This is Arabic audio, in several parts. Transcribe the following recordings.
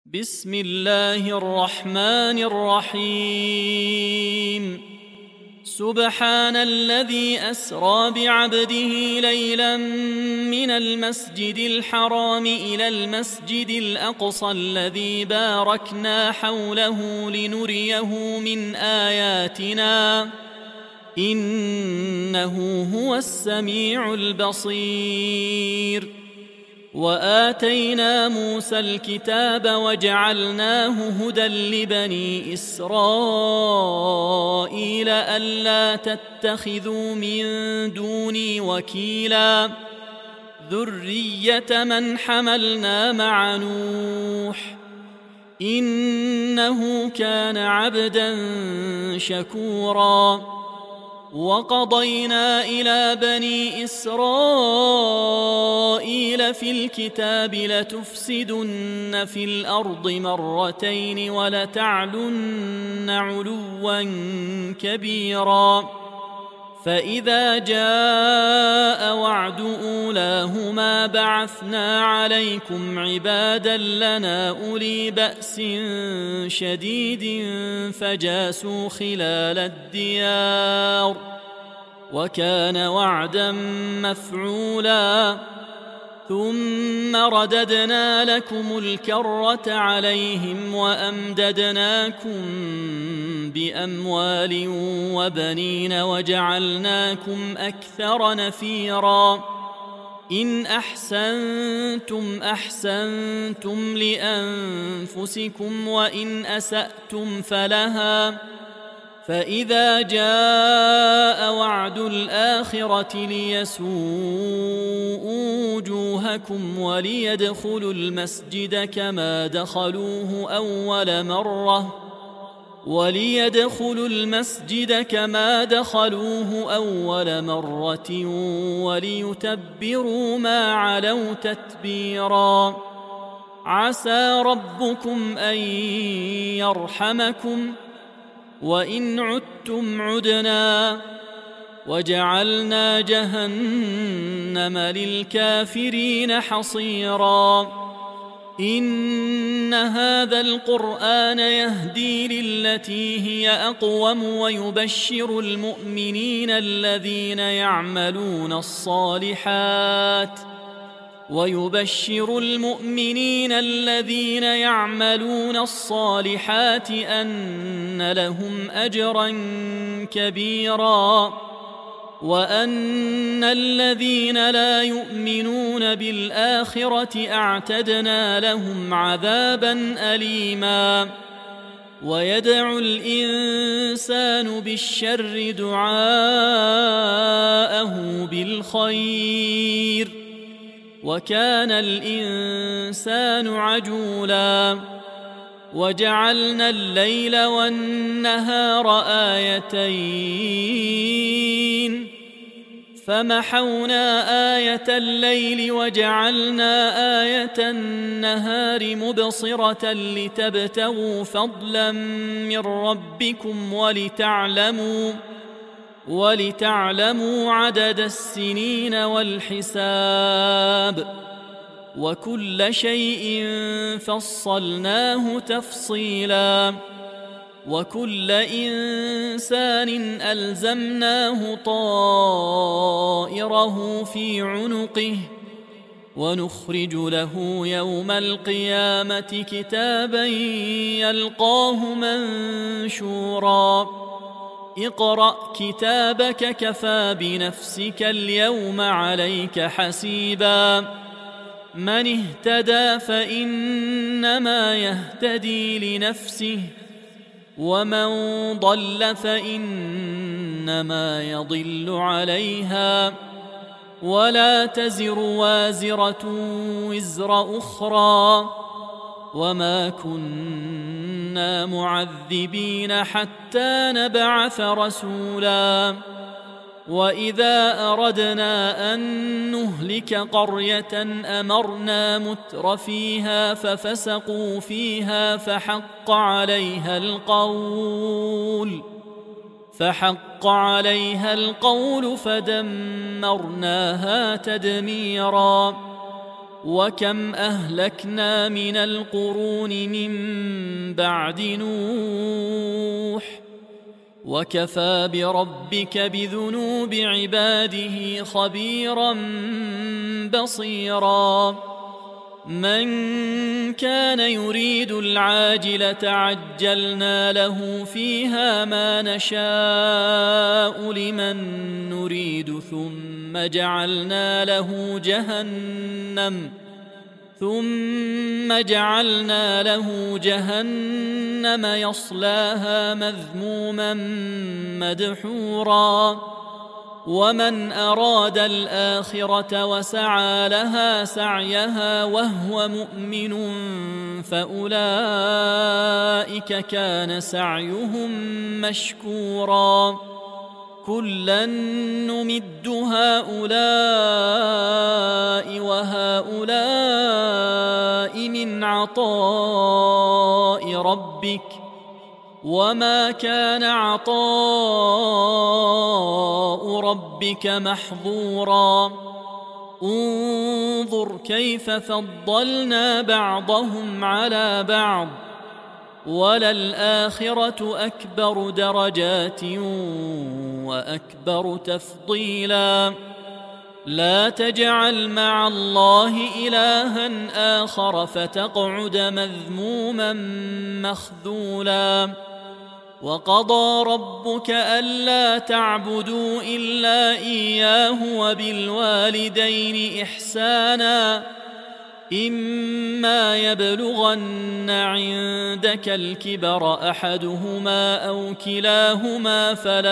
بسم الله الرحمن الرحيم. سبحان الذي أسرى بعبده ليلا من المسجد الحرام إلى المسجد الأقصى الذي باركنا حوله لنريه من آياتنا إنه هو السميع البصير. وآتينا موسى الكتاب وجعلناه هدى لبني إسرائيل ألا تتخذوا من دوني وكيلا ذرية من حملنا مع نوح إنه كان عبدا شكورا. وقضينا إلى بني إسرائيل في الكتاب لتفسدن في الأرض مرتين ولتعلن علوا كبيرا. فإذا جاء وعد أولاهما بعثنا عليكم عبادا لنا أولي بأس شديد فجاسوا خلال الديار وكان وعدا مفعولا. ثم رددنا لكم الكرة عليهم وأمددناكم بأموال وبنين وجعلناكم أكثر نفيرا. إن أحسنتم أحسنتم لأنفسكم وإن أسأتم فلها. فإذا جاء وعد الآخرة ليسوءوا وجوهكم وليدخلوا المسجد كما دخلوه أول مرة وليتبروا ما علوا تتبيرا. عسى ربكم أن يرحمكم وإن عدتم عدنا وجعلنا جهنم للكافرين حصيرا. إن هذا القرآن يهدي للتي هي أقوم ويبشر المؤمنين الذين يعملون الصالحات أن لهم أجرا كبيرا وأن الذين لا يؤمنون بالآخرة أعتدنا لهم عذابا أليما. ويدعو الإنسان بالشر دعاءه بالخير وكان الإنسان عجولا. وجعلنا الليل والنهار آيتين فمحونا آية الليل وجعلنا آية النهار مبصرة لتبتغوا فضلا من ربكم ولتعلموا عدد السنين والحساب وكل شيء فصلناه تفصيلا. وكل إنسان ألزمناه طائره في عنقه ونخرج له يوم القيامة كتابا يلقاه منشورا. اقرأ كتابك كفى بنفسك اليوم عليك حسيبا. من اهتدى فإنما يهتدي لنفسه ومن ضل فإنما يضل عليها ولا تزر وازرة وزر أخرى وما كنا معذبين حتى نبعث رسولا. وإذا أردنا أن نهلك قرية أمرنا متر فيها ففسقوا فيها فحق عليها القول فدمرناها تدميرا. وكم أهلكنا من القرون من بعد نوح وكفى بربك بذنوب عباده خبيرا بصيرا من كان يريد العاجلة عجلنا له فيها ما نشاء لمن نريد ثم جعلنا له جهنم يصلاها مذموما مدحورا ومن أراد الآخرة وسعى لها سعيها وهو مؤمن فأولئك كان سعيهم مشكورا كلا نمد هؤلاء وهؤلاء من عطاء ربك وما كان عطاء ربك محظورا انظر كيف فضلنا بعضهم على بعض وللآخرة أكبر درجات وأكبر تفضيلا لا تجعل مع الله إلها آخر فتقعد مذموما مخذولا وقضى ربك ألا تعبدوا إلا إياه وبالوالدين إحسانا إما يبلغن عندك الكبر أحدهما أو كلاهما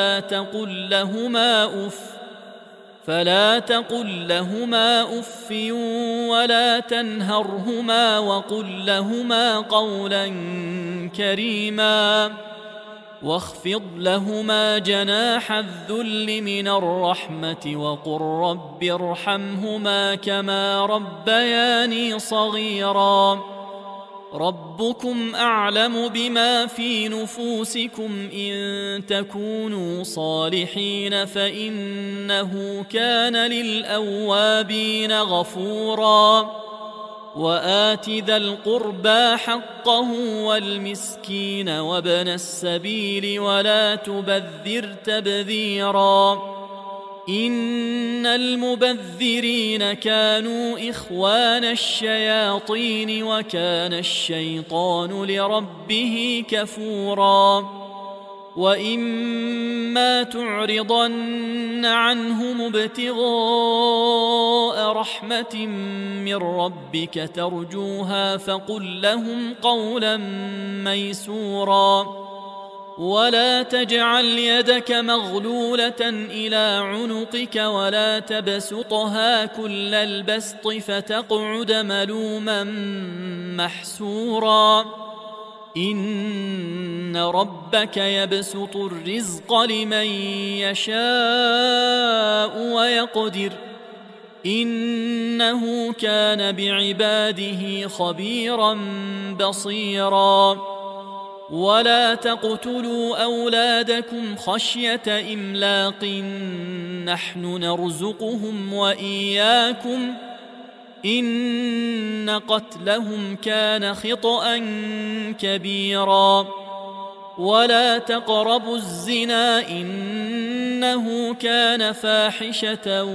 فلا تقل لهما أف ولا تنهرهما وقل لهما قولا كريما واخفض لهما جناح الذل من الرحمة وقل رب ارحمهما كما ربياني صغيرا ربكم أعلم بما في نفوسكم إن تكونوا صالحين فإنه كان للأوابين غفورا وآت ذا القربى حقه والمسكين وابن السبيل ولا تبذر تبذيرا إن المبذرين كانوا إخوان الشياطين وكان الشيطان لربه كفورا وإما تعرضن عنهم ابتغاء رحمة من ربك ترجوها فقل لهم قولا ميسورا ولا تجعل يدك مغلولة إلى عنقك ولا تبسطها كل البسط فتقعد ملوما محسورا إن ربك يبسط الرزق لمن يشاء ويقدر إنه كان بعباده خبيرا بصيرا ولا تقتلوا أولادكم خشية إملاق نحن نرزقهم وإياكم إن قتلهم كان خطأ كبيرا ولا تقربوا الزنا إنه كان فاحشة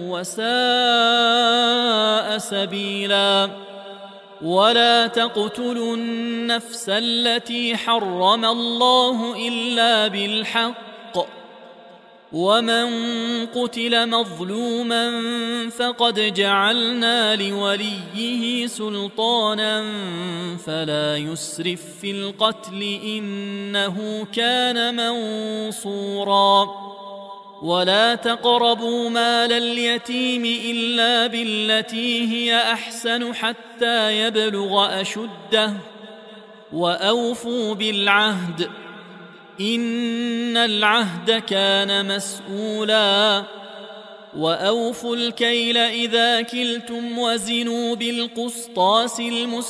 وساء سبيلا ولا تقتلوا النفس التي حرم الله إلا بالحق ومن قتل مظلوما فقد جعلنا لوليه سلطانا فلا يسرف في القتل إنه كان منصورا ولا تقربوا مال اليتيم إلا بالتي هي أحسن حتى يبلغ أشده وأوفوا بالعهد إن العهد كان مسؤولا وأوفوا الكيل إذا كلتم وزنوا بالقسطاس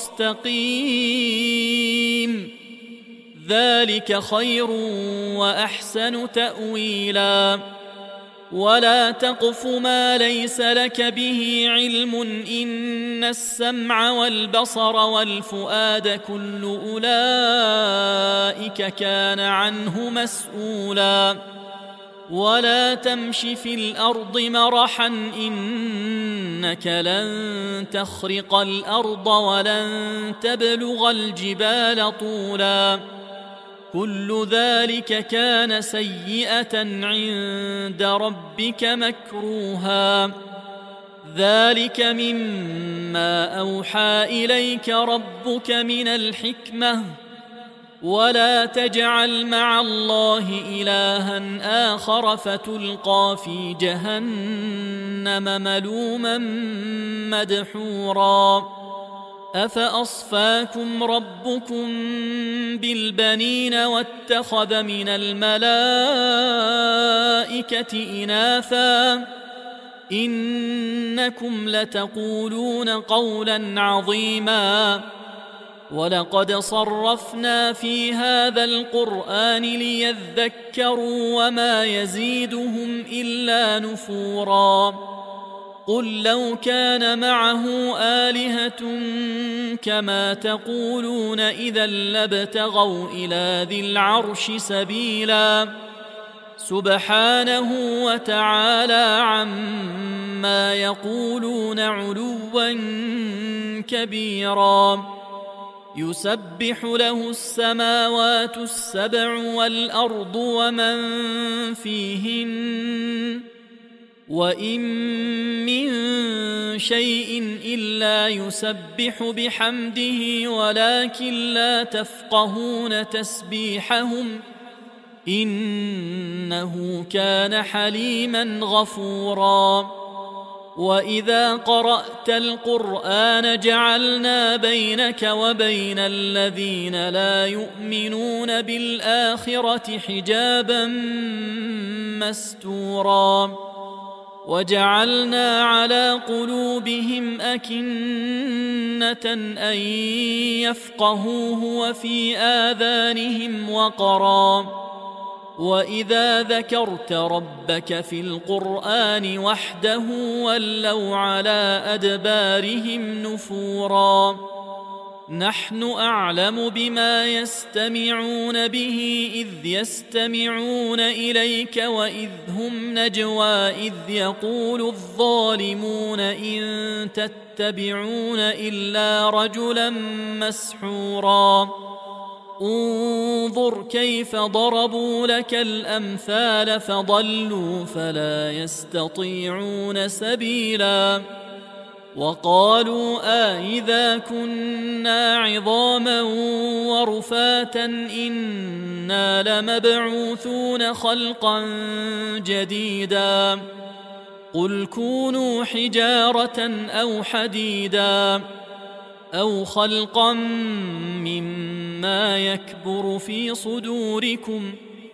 المستقيم ذلك خير وأحسن تأويلا ولا تقف ما ليس لك به علم إن السمع والبصر والفؤاد كل أولئك كان عنه مسؤولا ولا تمش في الأرض مرحا إنك لن تخرق الأرض ولن تبلغ الجبال طولا كل ذلك كان سيئة عند ربك مكروها ذلك مما أوحى إليك ربك من الحكمة ولا تجعل مع الله إلها آخر فتلقى في جهنم ملوما مدحورا أفأصفاكم ربكم بالبنين واتخذ من الملائكة إناثا إنكم لتقولون قولا عظيما ولقد صرفنا في هذا القرآن ليذكروا وما يزيدهم إلا نفورا قل لو كان معه آلهة كما تقولون إذا لابتغوا إلى ذي العرش سبيلا سبحانه وتعالى عما يقولون علوا كبيرا يسبح له السماوات السبع والأرض ومن فيهن وإن من شيء إلا يسبح بحمده ولكن لا تفقهون تسبيحهم إنه كان حليما غفورا وإذا قرأت القرآن جعلنا بينك وبين الذين لا يؤمنون بالآخرة حجابا مستورا وجعلنا على قلوبهم أكنة أن يفقهوه وفي آذانهم وقرا وإذا ذكرت ربك في القرآن وحده ولوا على أدبارهم نفورا نحن أعلم بما يستمعون به إذ يستمعون إليك وإذ هم نجوى إذ يقول الظالمون إن تتبعون إلا رجلا مسحورا انظر كيف ضربوا لك الأمثال فضلوا فلا يستطيعون سبيلا وقالوا أإذا كنا عظاما ورفاتا إنا لمبعوثون خلقا جديدا قل كونوا حجارة أو حديدا أو خلقا مما يكبر في صدوركم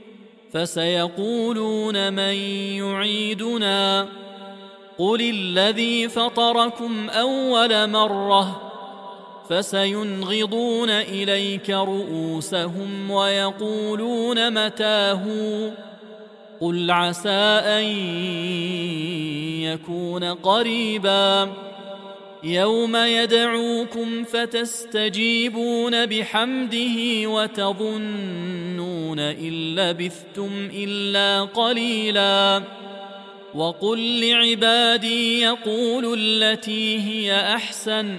فسيقولون من يعيدنا قل الذي فطركم أول مرة فسينغضون إليك رؤوسهم ويقولون متاه قل عسى أن يكون قريبا يوم يدعوكم فتستجيبون بحمده وتظنون إن لبثتم إلا قليلا وقل لعبادي يقولوا التي هي أحسن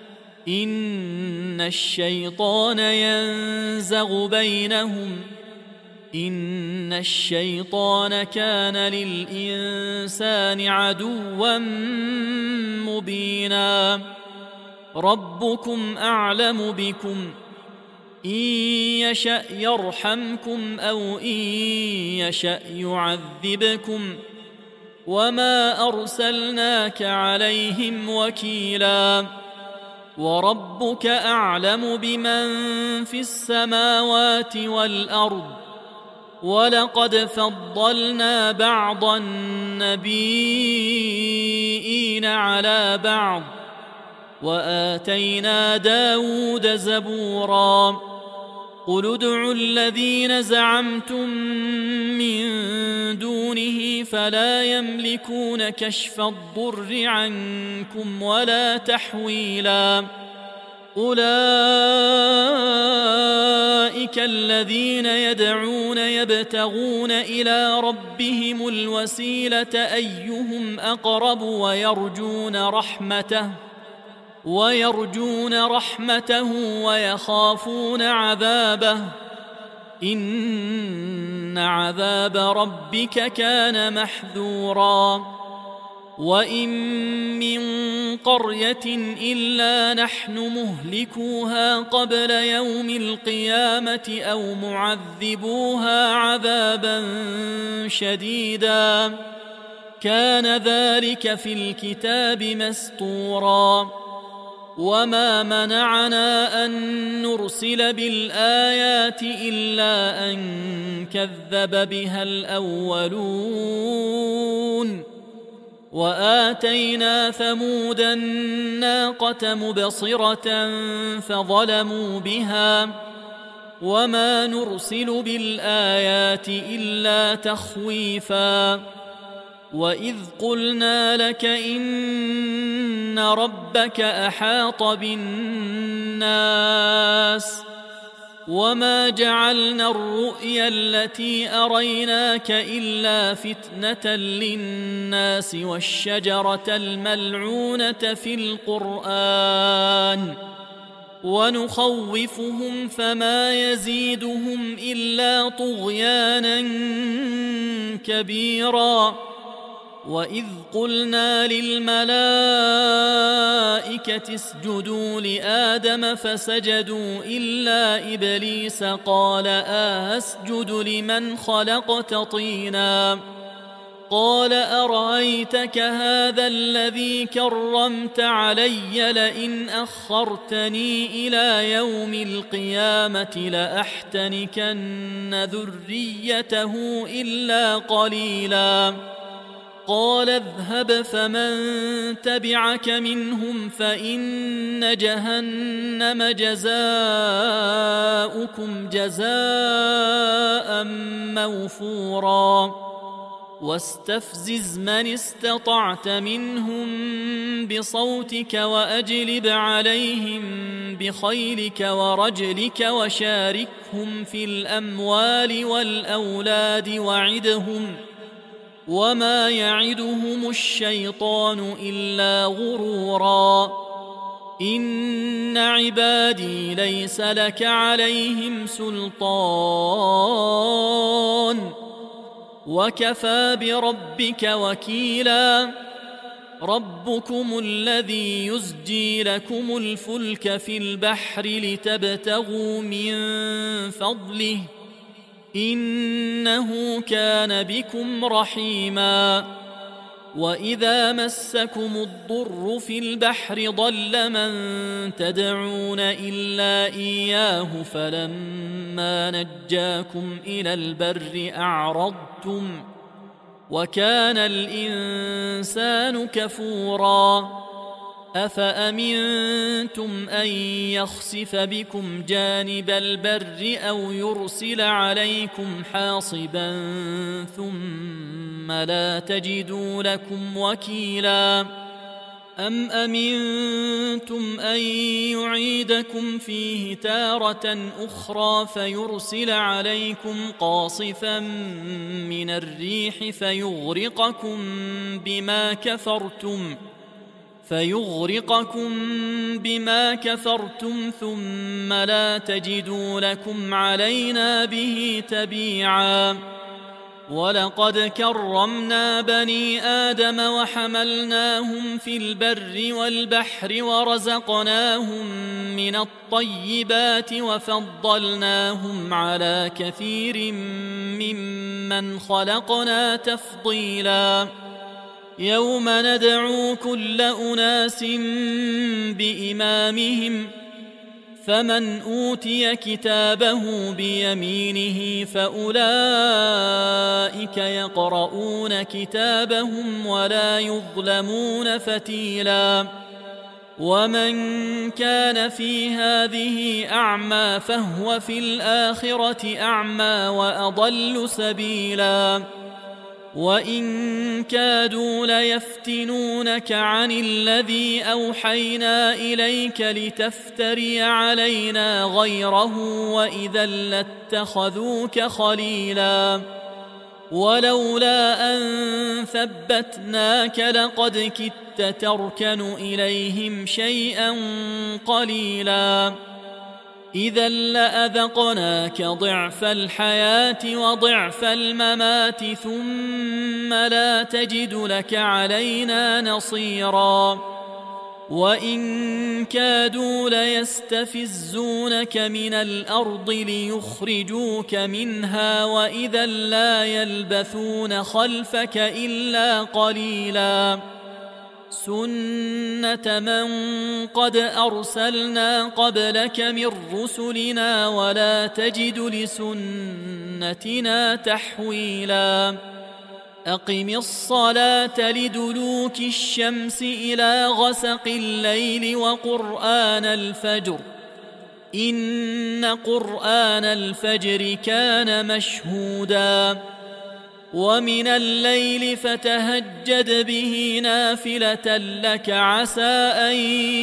إن الشيطان ينزغ بينهم إن الشيطان كان للإنسان عدوا مبينا ربكم أعلم بكم إن يشأ يرحمكم أو إن يشأ يعذبكم وما أرسلناك عليهم وكيلا وربك أعلم بمن في السماوات والأرض ولقد فضلنا بعض النبيين على بعض وآتينا داود زبورا قل ادعوا الذين زعمتم من دونه فلا يملكون كشف الضر عنكم ولا تحويلا أولئك الذين يدعون يبتغون إلى ربهم الوسيلة أيهم أقرب ويرجون رحمته ويخافون عذابه إن عذاب ربك كان محذورا وإن من قرية إلا نحن مهلكوها قبل يوم القيامة أو معذبوها عذابا شديدا كان ذلك في الكتاب مسطورا وما منعنا أن نرسل بالآيات إلا أن كذب بها الأولون وآتينا ثمود الناقة مبصرة فظلموا بها وما نرسل بالآيات إلا تخويفا وإذ قلنا لك إن ربك أحاط بالناس وما جعلنا الرؤيا التي أريناك إلا فتنة للناس والشجرة الملعونة في القرآن ونخوفهم فما يزيدهم إلا طغيانا كبيرا وإذ قلنا للملائكة اسجدوا لآدم فسجدوا إلا إبليس قال أسجد لمن خلقت طينا قال أرأيتك هذا الذي كرمت علي لئن أخرتني إلى يوم القيامة لأحتنكن ذريته إلا قليلا قال اذهب فمن تبعك منهم فإن جهنم جزاؤكم جزاء موفورا واستفزز من استطعت منهم بصوتك وأجلب عليهم بخيلك ورجلك وشاركهم في الأموال والأولاد وعدهم وما يعدهم الشيطان إلا غرورا إن عبادي ليس لك عليهم سلطان وكفى بربك وكيلا ربكم الذي يزجي لكم الفلك في البحر لتبتغوا من فضله إنه كان بكم رحيما وإذا مسكم الضر في البحر ضل من تدعون إلا إياه فلما نجاكم إلى البر أعرضتم وكان الإنسان كفورا أفأمنتم أن يخسف بكم جانب البر أو يرسل عليكم حاصبا ثم لا تجدوا لكم وكيلا أم أمنتم أن يعيدكم فيه تارة أخرى فيرسل عليكم قاصفا من الريح فيغرقكم بما كفرتم ثم لا تجدوا لكم علينا به تبيعا ولقد كرمنا بني آدم وحملناهم في البر والبحر ورزقناهم من الطيبات وفضلناهم على كثير ممن خلقنا تفضيلا يوم ندعو كل أناس بإمامهم فمن أوتي كتابه بيمينه فأولئك يقرؤون كتابهم ولا يظلمون فتيلا ومن كان في هذه أعمى فهو في الآخرة أعمى وأضل سبيلا وإن كادوا ليفتنونك عن الذي أوحينا إليك لتفتري علينا غيره وإذا لاتخذوك خليلا ولولا أن ثبتناك لقد كدت تركن إليهم شيئا قليلا إذا لأذقناك ضعف الحياة وضعف الممات ثم لا تجد لك علينا نصيرا وإن كادوا ليستفزونك من الأرض ليخرجوك منها وإذا لا يلبثون خلفك إلا قليلا سنة من قد أرسلنا قبلك من رسلنا ولا تجد لسنتنا تحويلا أقم الصلاة لدلوك الشمس إلى غسق الليل وقرآن الفجر إن قرآن الفجر كان مشهودا ومن الليل فتهجد به نافلة لك عسى أن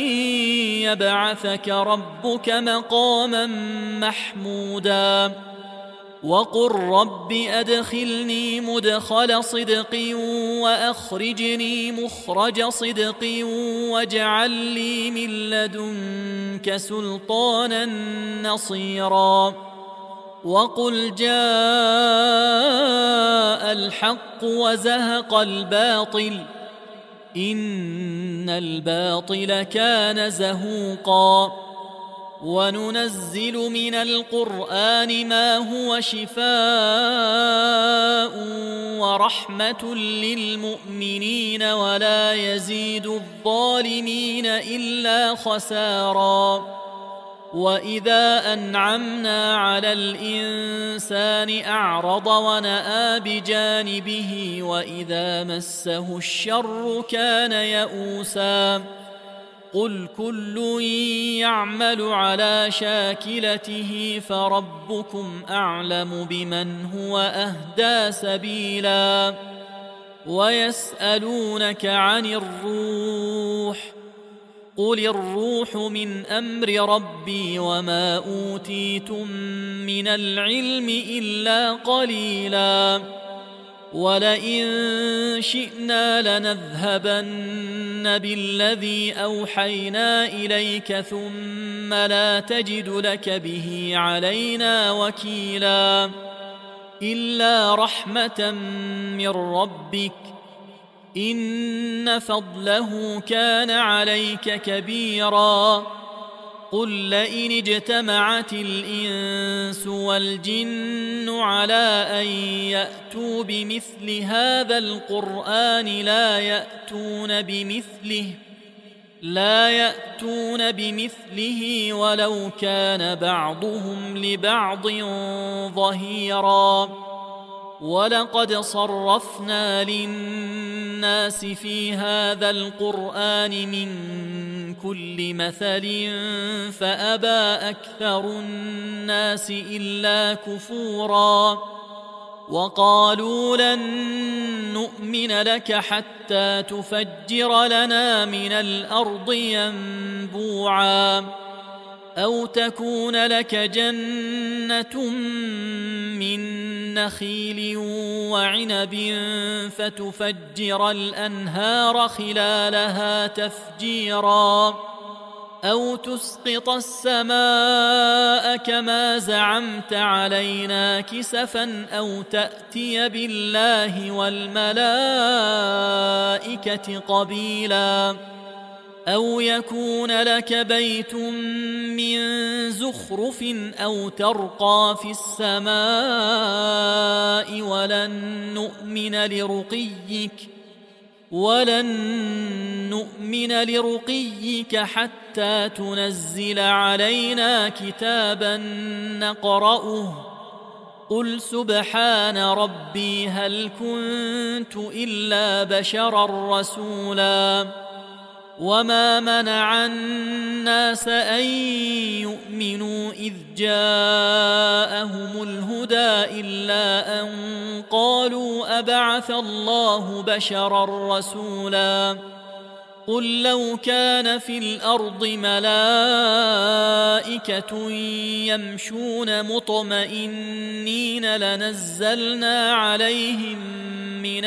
يبعثك ربك مقاما محمودا وقل رب أدخلني مدخل صدق وأخرجني مخرج صدق واجعل لي من لدنك سلطانا نصيرا وقل جاء الحق وزهق الباطل إن الباطل كان زهوقا وننزل من القرآن ما هو شفاء ورحمة للمؤمنين ولا يزيد الظالمين إلا خسارا وإذا أنعمنا على الإنسان أعرض ونأى بجانبه وإذا مسه الشر كان يئوسا قل كل يعمل على شاكلته فربكم أعلم بمن هو أهدى سبيلا ويسألونك عن الروح قل الروح من أمر ربي وما أوتيتم من العلم إلا قليلا ولئن شئنا لنذهبن بالذي أوحينا إليك ثم لا تجد لك به علينا وكيلا إلا رحمة من ربك إن فضله كان عليك كبيرا قل لئن اجتمعت الإنس والجن على أن يأتوا بمثل هذا القرآن لا يأتون بمثله ولو كان بعضهم لبعض ظهيرا ولقد صرفنا للناس في هذا القرآن من كل مثل فأبى أكثر الناس إلا كفورا وقالوا لن نؤمن لك حتى تفجر لنا من الأرض ينبوعا أو تكون لك جنة من نخيل وعنب فتفجر الأنهار خلالها تفجيرا أو تسقط السماء كما زعمت علينا كسفا أو تأتي بالله والملائكة قبيلا أو يكون لك بيت من زخرف أو ترقى في السماء ولن نؤمن لرقيك حتى تنزل علينا كتابا نقرأه قل سبحان ربي هل كنت إلا بشرا رسولا وما منع الناس أن يؤمنوا إذ جاءهم الهدى إلا أن قالوا أبعث الله بشرا رسولا قل لو كان في الأرض ملائكة يمشون مطمئنين لنزلنا عليهم من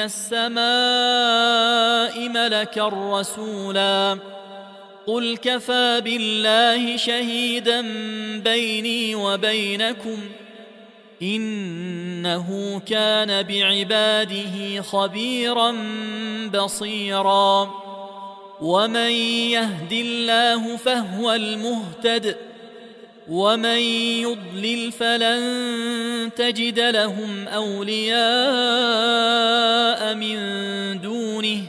السماء ملكا رسولا قل كفى بالله شهيدا بيني وبينكم إنه كان بعباده خبيرا بصيرا ومن يهد الله فهو المهتد ومن يضلل فلن تجد لهم أولياء من دونه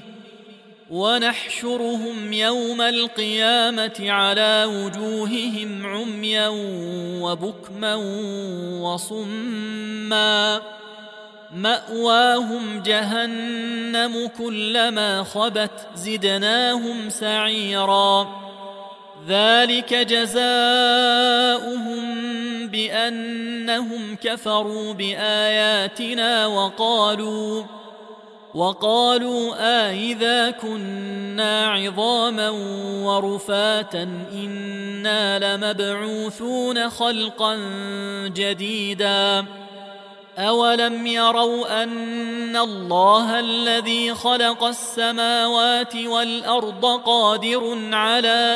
ونحشرهم يوم القيامة على وجوههم عميا وبكما وصما مأواهم جهنم كلما خبت زدناهم سعيرا ذلك جزاؤهم بأنهم كفروا بآياتنا وقالوا أإذا كنا عظاما ورفاتا إنا لمبعوثون خلقا جديدا أولم يروا أن الله الذي خلق السماوات والأرض قادر على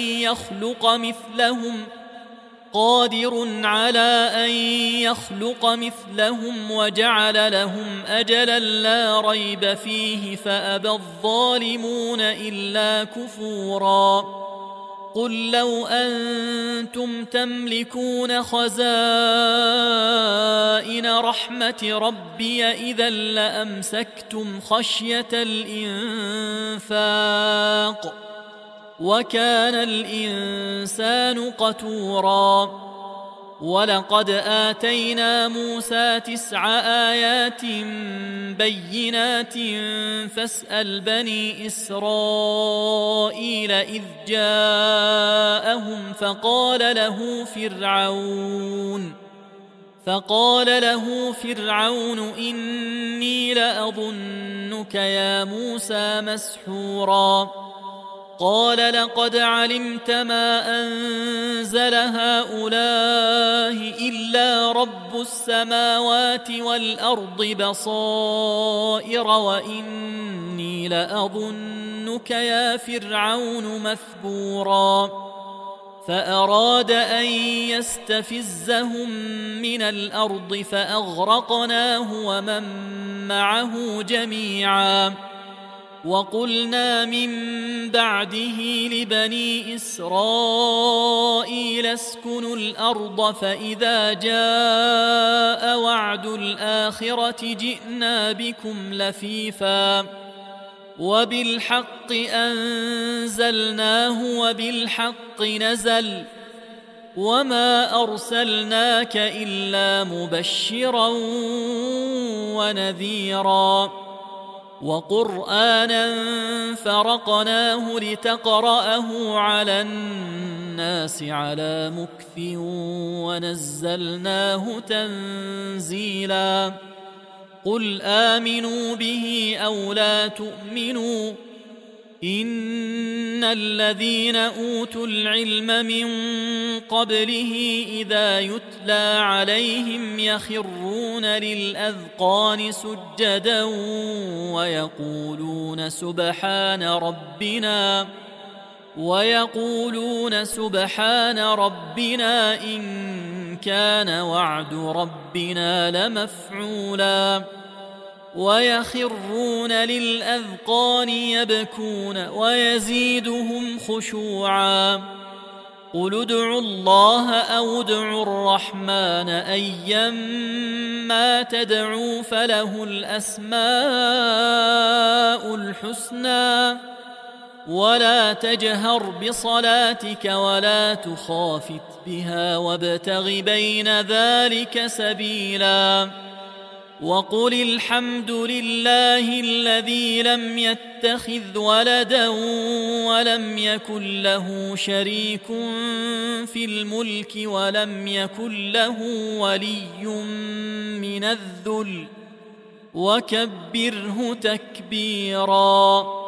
أن يخلق مثلهم وجعل لهم أجلا لا ريب فيه فأبى الظالمون إلا كفورا قل لو أنتم تملكون خزائن رحمة ربي إذا لأمسكتم خشية الإنفاق وكان الإنسان قتورا ولقد آتينا موسى 9 آيات بينات فاسأل بني إسرائيل إذ جاءهم فقال له فرعون إني لأظنك يا موسى مسحورا قال لقد علمت ما أنزل هؤلاء إلا رب السماوات والأرض بصائر وإني لأظنك يا فرعون مثبورا فأراد أن يستفزهم من الأرض فأغرقناه ومن معه جميعا وقلنا من بعده لبني إسرائيل اسكنوا الأرض فإذا جاء وعد الآخرة جئنا بكم لفيفا وبالحق أنزلناه وبالحق نزل وما أرسلناك إلا مبشرا ونذيرا وقرآنا فرقناه لتقرأه على الناس على مكث ونزلناه تنزيلا قل آمنوا به أو لا تؤمنوا إن الذين أوتوا العلم من قبله إذا يتلى عليهم يخرون للأذقان سجدا ويقولون سبحان ربنا إن كان وعد ربنا لمفعولا ويخرون للأذقان يبكون ويزيدهم خشوعا قل ادعوا الله أو ادعوا الرحمن أيما تدعوا فله الأسماء الحسنى ولا تجهر بصلاتك ولا تخافت بها وابتغ بين ذلك سبيلا وقل الحمد لله الذي لم يتخذ ولدا ولم يكن له شريك في الملك ولم يكن له ولي من الذل وكبره تكبيرا.